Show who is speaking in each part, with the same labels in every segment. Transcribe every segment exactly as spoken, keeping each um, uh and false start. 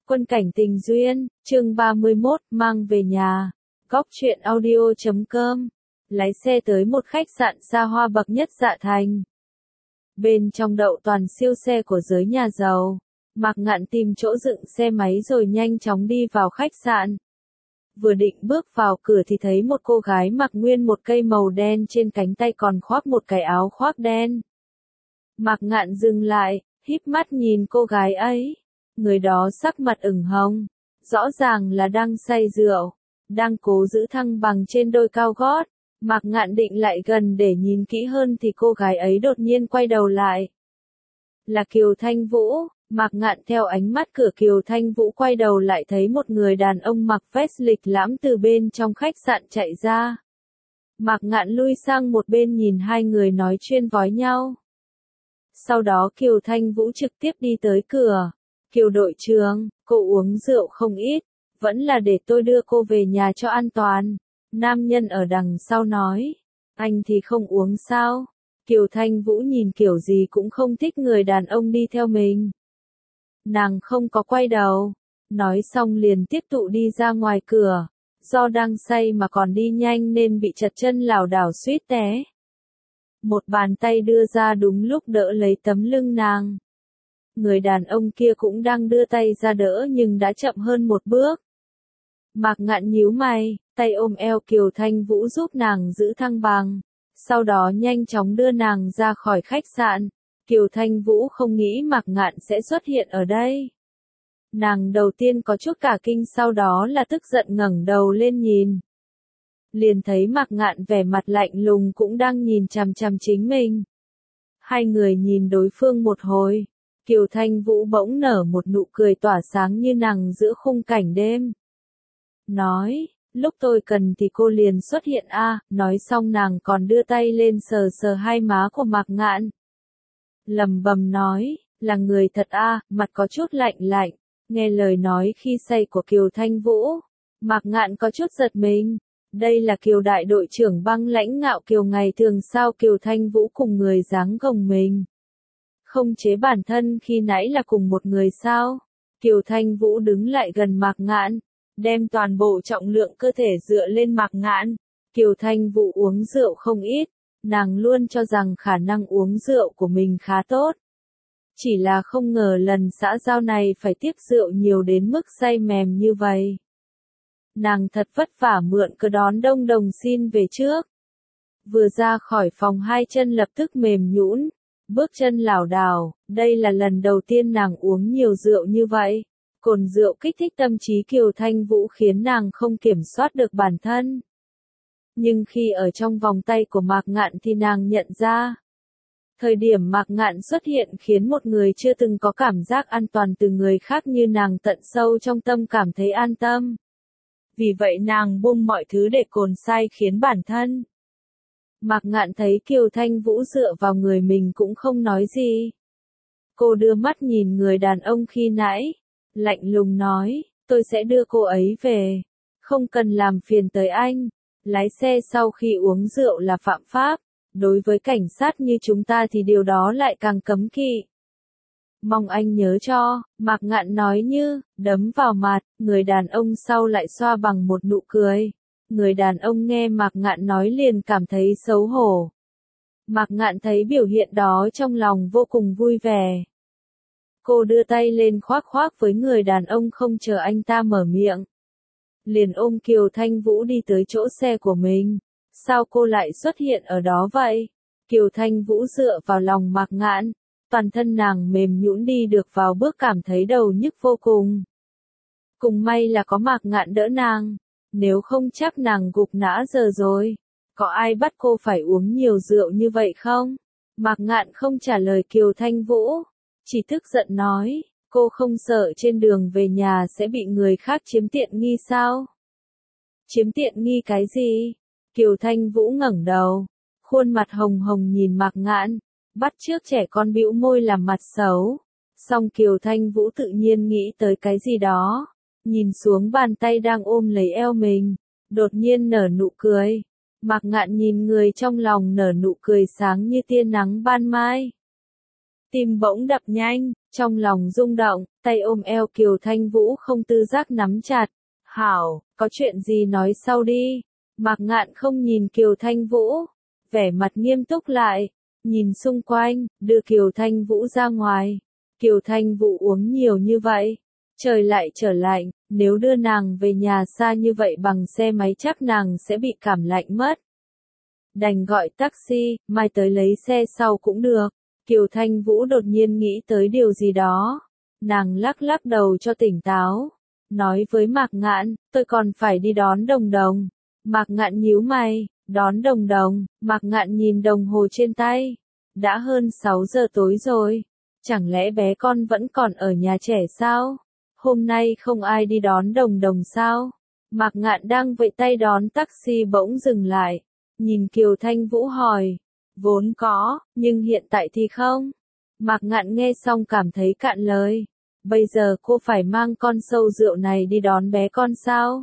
Speaker 1: Quân cảnh tình duyên, chương ba mươi mốt, mang về nhà. Góc truyện audio chấm com. Lái xe tới một khách sạn xa hoa bậc nhất Dạ Thành. Bên trong đậu toàn siêu xe của giới nhà giàu. Mạc Ngạn tìm chỗ dựng xe máy rồi nhanh chóng đi vào khách sạn. Vừa định bước vào cửa thì thấy một cô gái mặc nguyên một cây màu đen trên cánh tay còn khoác một cái áo khoác đen. Mạc Ngạn dừng lại, híp mắt nhìn cô gái ấy. Người đó sắc mặt ửng hồng, rõ ràng là đang say rượu, đang cố giữ thăng bằng trên đôi cao gót. Mạc Ngạn định lại gần để nhìn kỹ hơn thì cô gái ấy đột nhiên quay đầu lại. Là Kiều Thanh Vũ. Mạc Ngạn theo ánh mắt cửa Kiều Thanh Vũ quay đầu lại thấy một người đàn ông mặc vest lịch lãm từ bên trong khách sạn chạy ra. Mạc Ngạn lui sang một bên nhìn hai người nói chuyên vói nhau. Sau đó Kiều Thanh Vũ trực tiếp đi tới cửa. Kiều đội trưởng, cô uống rượu không ít, vẫn là để tôi đưa cô về nhà cho an toàn. Nam nhân ở đằng sau nói, anh thì không uống sao? Kiều Thanh Vũ nhìn kiểu gì cũng không thích người đàn ông đi theo mình. Nàng không có quay đầu, nói xong liền tiếp tục đi ra ngoài cửa, do đang say mà còn đi nhanh nên bị trật chân lảo đảo suýt té. Một bàn tay đưa ra đúng lúc đỡ lấy tấm lưng nàng. Người đàn ông kia cũng đang đưa tay ra đỡ nhưng đã chậm hơn một bước. Mạc Ngạn nhíu mày, tay ôm eo Kiều Thanh Vũ giúp nàng giữ thăng bằng, sau đó nhanh chóng đưa nàng ra khỏi khách sạn. Kiều Thanh Vũ không nghĩ Mạc Ngạn sẽ xuất hiện ở đây. Nàng đầu tiên có chút cả kinh, sau đó là tức giận ngẩng đầu lên nhìn. Liền thấy Mạc Ngạn vẻ mặt lạnh lùng cũng đang nhìn chằm chằm chính mình. Hai người nhìn đối phương một hồi. Kiều Thanh Vũ bỗng nở một nụ cười tỏa sáng như nàng giữa khung cảnh đêm. Nói, lúc tôi cần thì cô liền xuất hiện a. À. Nói xong nàng còn đưa tay lên sờ sờ hai má của Mạc Ngạn. Lẩm bẩm nói, là người thật a, à, mặt có chút lạnh lạnh. Nghe lời nói khi say của Kiều Thanh Vũ, Mạc Ngạn có chút giật mình. Đây là Kiều đại đội trưởng băng lãnh ngạo Kiều ngày thường sao Kiều Thanh Vũ cùng người dáng gồng mình. Không chế bản thân khi nãy là cùng một người sao? Kiều Thanh Vũ đứng lại gần Mạc Ngạn, đem toàn bộ trọng lượng cơ thể dựa lên Mạc Ngạn. Kiều Thanh Vũ uống rượu không ít, nàng luôn cho rằng khả năng uống rượu của mình khá tốt. Chỉ là không ngờ lần xã giao này phải tiếc rượu nhiều đến mức say mềm như vậy. Nàng thật vất vả mượn cớ đón Đông Đồng xin về trước. Vừa ra khỏi phòng hai chân lập tức mềm nhũn, bước chân lảo đảo, đây là lần đầu tiên nàng uống nhiều rượu như vậy. Cồn rượu kích thích tâm trí Kiều Thanh Vũ khiến nàng không kiểm soát được bản thân. Nhưng khi ở trong vòng tay của Mạc Ngạn thì nàng nhận ra. Thời điểm Mạc Ngạn xuất hiện khiến một người chưa từng có cảm giác an toàn từ người khác như nàng tận sâu trong tâm cảm thấy an tâm. Vì vậy nàng buông mọi thứ để cồn say khiến bản thân. Mạc Ngạn thấy Kiều Thanh Vũ dựa vào người mình cũng không nói gì. Cô đưa mắt nhìn người đàn ông khi nãy, lạnh lùng nói, tôi sẽ đưa cô ấy về, không cần làm phiền tới anh. Lái xe sau khi uống rượu là phạm pháp, đối với cảnh sát như chúng ta thì điều đó lại càng cấm kỵ. Mong anh nhớ cho, Mạc Ngạn nói như, đấm vào mặt, người đàn ông sau lại xoa bằng một nụ cười. Người đàn ông nghe Mạc Ngạn nói liền cảm thấy xấu hổ. Mạc Ngạn thấy biểu hiện đó trong lòng vô cùng vui vẻ. Cô đưa tay lên khoác khoác với người đàn ông không chờ anh ta mở miệng. Liền ôm Kiều Thanh Vũ đi tới chỗ xe của mình. Sao cô lại xuất hiện ở đó vậy? Kiều Thanh Vũ dựa vào lòng Mạc Ngạn. Toàn thân nàng mềm nhũn đi được vào bước cảm thấy đầu nhức vô cùng. Cùng may là có Mạc Ngạn đỡ nàng. Nếu không chắc nàng gục ngã giờ rồi. Có ai bắt cô phải uống nhiều rượu như vậy không? Mạc Ngạn không trả lời Kiều Thanh Vũ. Chỉ tức giận nói, cô không sợ trên đường về nhà sẽ bị người khác chiếm tiện nghi sao? Chiếm tiện nghi cái gì? Kiều Thanh Vũ ngẩng đầu, khuôn mặt hồng hồng nhìn Mạc Ngạn, bắt chước trẻ con bĩu môi làm mặt xấu. Song Kiều Thanh Vũ tự nhiên nghĩ tới cái gì đó, nhìn xuống bàn tay đang ôm lấy eo mình, đột nhiên nở nụ cười. Mạc Ngạn nhìn người trong lòng nở nụ cười sáng như tia nắng ban mai. Tim bỗng đập nhanh, Trong lòng rung động, tay ôm eo Kiều Thanh Vũ không tự giác nắm chặt. Hảo, có chuyện gì nói sau đi. Mạc Ngạn không nhìn Kiều Thanh Vũ, vẻ mặt nghiêm túc lại, nhìn xung quanh, đưa Kiều Thanh Vũ ra ngoài. Kiều Thanh Vũ uống nhiều như vậy, trời lại trở lạnh, nếu đưa nàng về nhà xa như vậy bằng xe máy chắc nàng sẽ bị cảm lạnh mất. Đành gọi taxi, mai tới lấy xe sau cũng được. Kiều Thanh Vũ đột nhiên nghĩ tới điều gì đó. Nàng lắc lắc đầu cho tỉnh táo. Nói với Mạc Ngạn, tôi còn phải đi đón Đồng Đồng. Mạc Ngạn nhíu mày, đón Đồng Đồng. Mạc Ngạn nhìn đồng hồ trên tay. Đã hơn sáu giờ tối rồi. Chẳng lẽ bé con vẫn còn ở nhà trẻ sao? Hôm nay không ai đi đón Đồng Đồng sao? Mạc Ngạn đang vẫy tay đón taxi bỗng dừng lại. Nhìn Kiều Thanh Vũ hỏi. Vốn có, nhưng hiện tại thì không. Mạc Ngạn nghe xong cảm thấy cạn lời. Bây giờ cô phải mang con sâu rượu này đi đón bé con sao?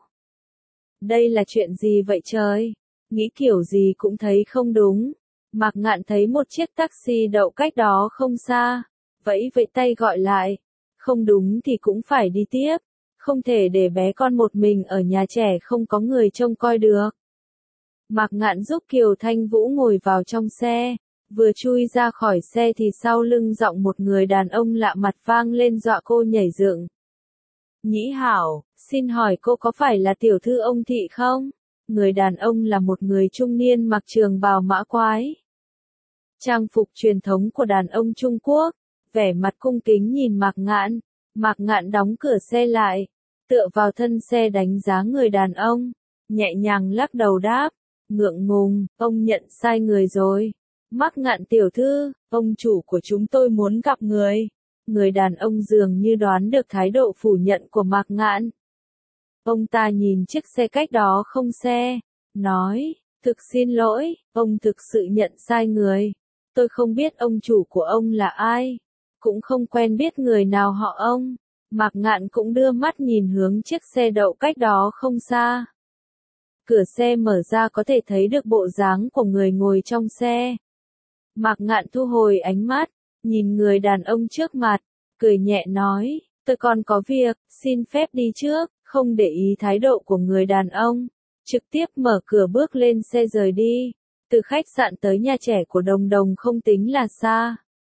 Speaker 1: Đây là chuyện gì vậy trời? Nghĩ kiểu gì cũng thấy không đúng. Mạc Ngạn thấy một chiếc taxi đậu cách đó không xa. Vẫy vẫy tay gọi lại. Không đúng thì cũng phải đi tiếp. Không thể để bé con một mình ở nhà trẻ không có người trông coi được. Mạc Ngạn giúp Kiều Thanh Vũ ngồi vào trong xe. Vừa chui ra khỏi xe thì sau lưng giọng một người đàn ông lạ mặt vang lên dọa cô nhảy dựng. Nhĩ hảo, xin hỏi cô có phải là tiểu thư ông Thị không? Người đàn ông là một người trung niên mặc trường bào mã quái. Trang phục truyền thống của đàn ông Trung Quốc, vẻ mặt cung kính nhìn Mạc Ngạn. Mạc Ngạn đóng cửa xe lại, tựa vào thân xe đánh giá người đàn ông, nhẹ nhàng lắc đầu đáp, ngượng ngùng, ông nhận sai người rồi. Mạc Ngạn tiểu thư, ông chủ của chúng tôi muốn gặp người. Người đàn ông dường như đoán được thái độ phủ nhận của Mạc Ngạn. Ông ta nhìn chiếc xe cách đó không xe, nói, thực xin lỗi, ông thực sự nhận sai người. Tôi không biết ông chủ của ông là ai, cũng không quen biết người nào họ ông. Mạc Ngạn cũng đưa mắt nhìn hướng chiếc xe đậu cách đó không xa. Cửa xe mở ra có thể thấy được bộ dáng của người ngồi trong xe. Mạc Ngạn thu hồi ánh mắt, nhìn người đàn ông trước mặt, cười nhẹ nói, tôi còn có việc, xin phép đi trước, không để ý thái độ của người đàn ông. Trực tiếp mở cửa bước lên xe rời đi. Từ khách sạn tới nhà trẻ của Đồng Đồng không tính là xa.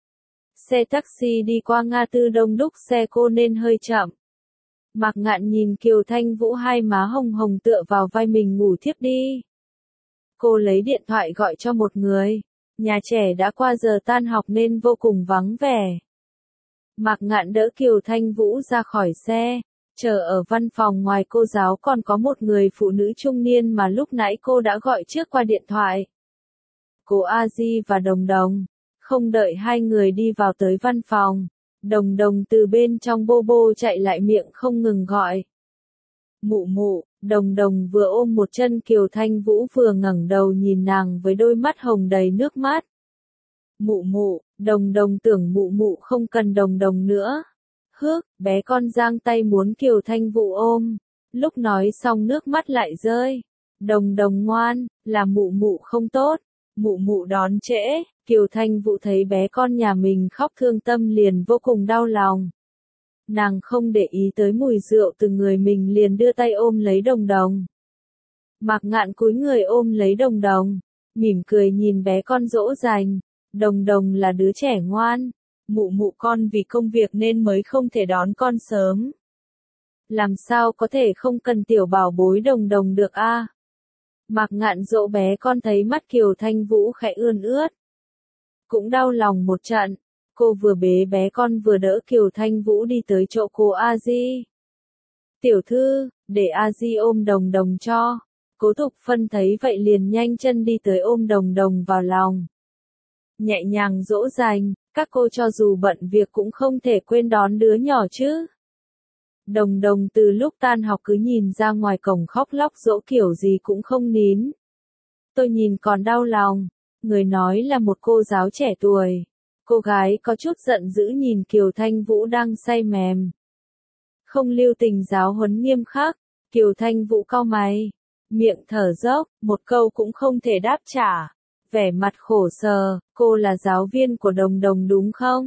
Speaker 1: Xe taxi đi qua ngã tư đông đúc xe cô nên hơi chậm. Mạc Ngạn nhìn Kiều Thanh Vũ hai má hồng hồng tựa vào vai mình ngủ thiếp đi. Cô lấy điện thoại gọi cho một người. Nhà trẻ đã qua giờ tan học nên vô cùng vắng vẻ. Mạc Ngạn đỡ Kiều Thanh Vũ ra khỏi xe. Chờ ở văn phòng ngoài cô giáo còn có một người phụ nữ trung niên mà lúc nãy cô đã gọi trước qua điện thoại. Cô A Di và Đồng Đồng. Không đợi hai người đi vào tới văn phòng, Đồng Đồng từ bên trong bô bô chạy lại miệng không ngừng gọi. Mụ mụ, Đồng Đồng vừa ôm một chân Kiều Thanh Vũ vừa ngẩng đầu nhìn nàng với đôi mắt hồng đầy nước mắt. Mụ mụ, Đồng Đồng tưởng mụ mụ không cần Đồng Đồng nữa. Hước, bé con giang tay muốn Kiều Thanh Vũ ôm. Lúc nói xong nước mắt lại rơi. Đồng Đồng ngoan, là mụ mụ không tốt. Mụ mụ đón trễ. Kiều Thanh Vũ thấy bé con nhà mình khóc thương tâm liền vô cùng đau lòng. Nàng không để ý tới mùi rượu từ người mình liền đưa tay ôm lấy Đồng Đồng. Mạc Ngạn cúi người ôm lấy Đồng Đồng, mỉm cười nhìn bé con dỗ dành. Đồng Đồng là đứa trẻ ngoan. Mụ mụ con vì công việc nên mới không thể đón con sớm. Làm sao có thể không cần tiểu bảo bối Đồng Đồng được a? À? Mạc Ngạn dỗ bé con thấy mắt Kiều Thanh Vũ khẽ ươn ướt. Cũng đau lòng một trận, cô vừa bế bé con vừa đỡ Kiều Thanh Vũ đi tới chỗ cô A Di. Tiểu thư, để A Di ôm Đồng Đồng cho. Cố Thục Phân thấy vậy liền nhanh chân đi tới ôm Đồng Đồng vào lòng. Nhẹ nhàng dỗ dành, các cô cho dù bận việc cũng không thể quên đón đứa nhỏ chứ. Đồng Đồng từ lúc tan học cứ nhìn ra ngoài cổng khóc lóc dỗ kiểu gì cũng không nín. Tôi nhìn còn đau lòng. Người nói là một cô giáo trẻ tuổi. Cô gái có chút giận dữ nhìn Kiều Thanh Vũ đang say mềm. Không lưu tình giáo huấn nghiêm khắc. Kiều Thanh Vũ cau mày, miệng thở dốc, một câu cũng không thể đáp trả. Vẻ mặt khổ sở, cô là giáo viên của Đồng Đồng đúng không?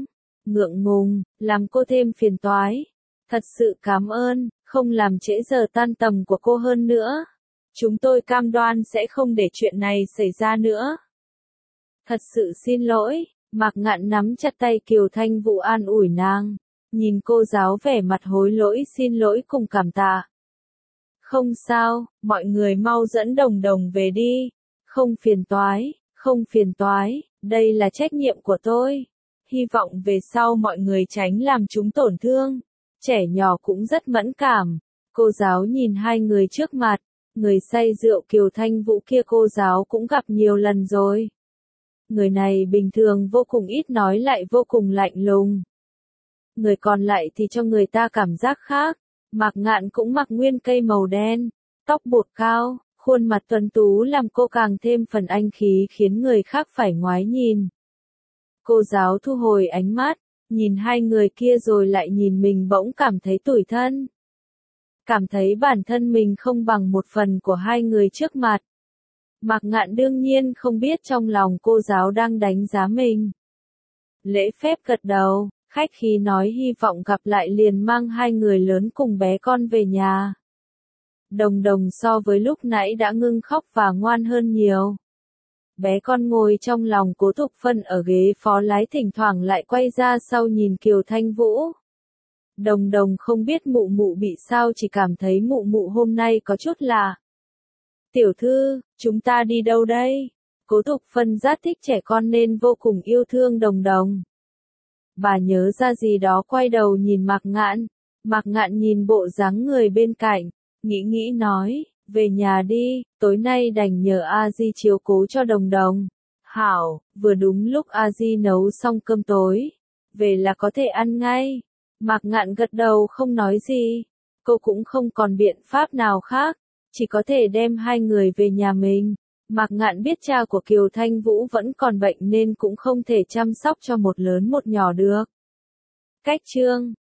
Speaker 1: ngượng ngùng, làm cô thêm phiền toái. Thật sự cảm ơn, không làm trễ giờ tan tầm của cô hơn nữa. Chúng tôi cam đoan sẽ không để chuyện này xảy ra nữa. Thật sự xin lỗi, Mạc Ngạn nắm chặt tay Kiều Thanh Vũ an ủi nàng. Nhìn cô giáo vẻ mặt hối lỗi xin lỗi cùng cảm tạ. Không sao, mọi người mau dẫn Đồng Đồng về đi. Không phiền toái, không phiền toái, đây là trách nhiệm của tôi. Hy vọng về sau mọi người tránh làm chúng tổn thương. Trẻ nhỏ cũng rất mẫn cảm. Cô giáo nhìn hai người trước mặt. Người say rượu Kiều Thanh Vũ kia cô giáo cũng gặp nhiều lần rồi. Người này bình thường vô cùng ít nói lại vô cùng lạnh lùng. Người còn lại thì cho người ta cảm giác khác. Mạc Ngạn cũng mặc nguyên cây màu đen, tóc bột cao, khuôn mặt tuấn tú làm cô càng thêm phần anh khí khiến người khác phải ngoái nhìn. Cô giáo thu hồi ánh mắt, nhìn hai người kia rồi lại nhìn mình bỗng cảm thấy tủi thân. Cảm thấy bản thân mình không bằng một phần của hai người trước mặt. Mạc Ngạn đương nhiên không biết trong lòng cô giáo đang đánh giá mình. Lễ phép gật đầu, khách khí nói hy vọng gặp lại liền mang hai người lớn cùng bé con về nhà. Đồng Đồng so với lúc nãy đã ngưng khóc và ngoan hơn nhiều. Bé con ngồi trong lòng Cố Thục Phân ở ghế phó lái thỉnh thoảng lại quay ra sau nhìn Kiều Thanh Vũ. Đồng Đồng không biết mụ mụ bị sao chỉ cảm thấy mụ mụ hôm nay có chút lạ. Tiểu thư, chúng ta đi đâu đây? Cố Thục Phân rất thích trẻ con nên vô cùng yêu thương Đồng Đồng. Bà nhớ ra gì đó quay đầu nhìn Mạc Ngạn. Mạc Ngạn nhìn bộ dáng người bên cạnh, nghĩ nghĩ nói, về nhà đi, tối nay đành nhờ A Di chiếu cố cho Đồng Đồng. Hảo, vừa đúng lúc A Di nấu xong cơm tối, về là có thể ăn ngay. Mạc Ngạn gật đầu không nói gì, cô cũng không còn biện pháp nào khác, chỉ có thể đem hai người về nhà mình. Mạc Ngạn biết cha của Kiều Thanh Vũ vẫn còn bệnh nên cũng không thể chăm sóc cho một lớn một nhỏ được. Cách chương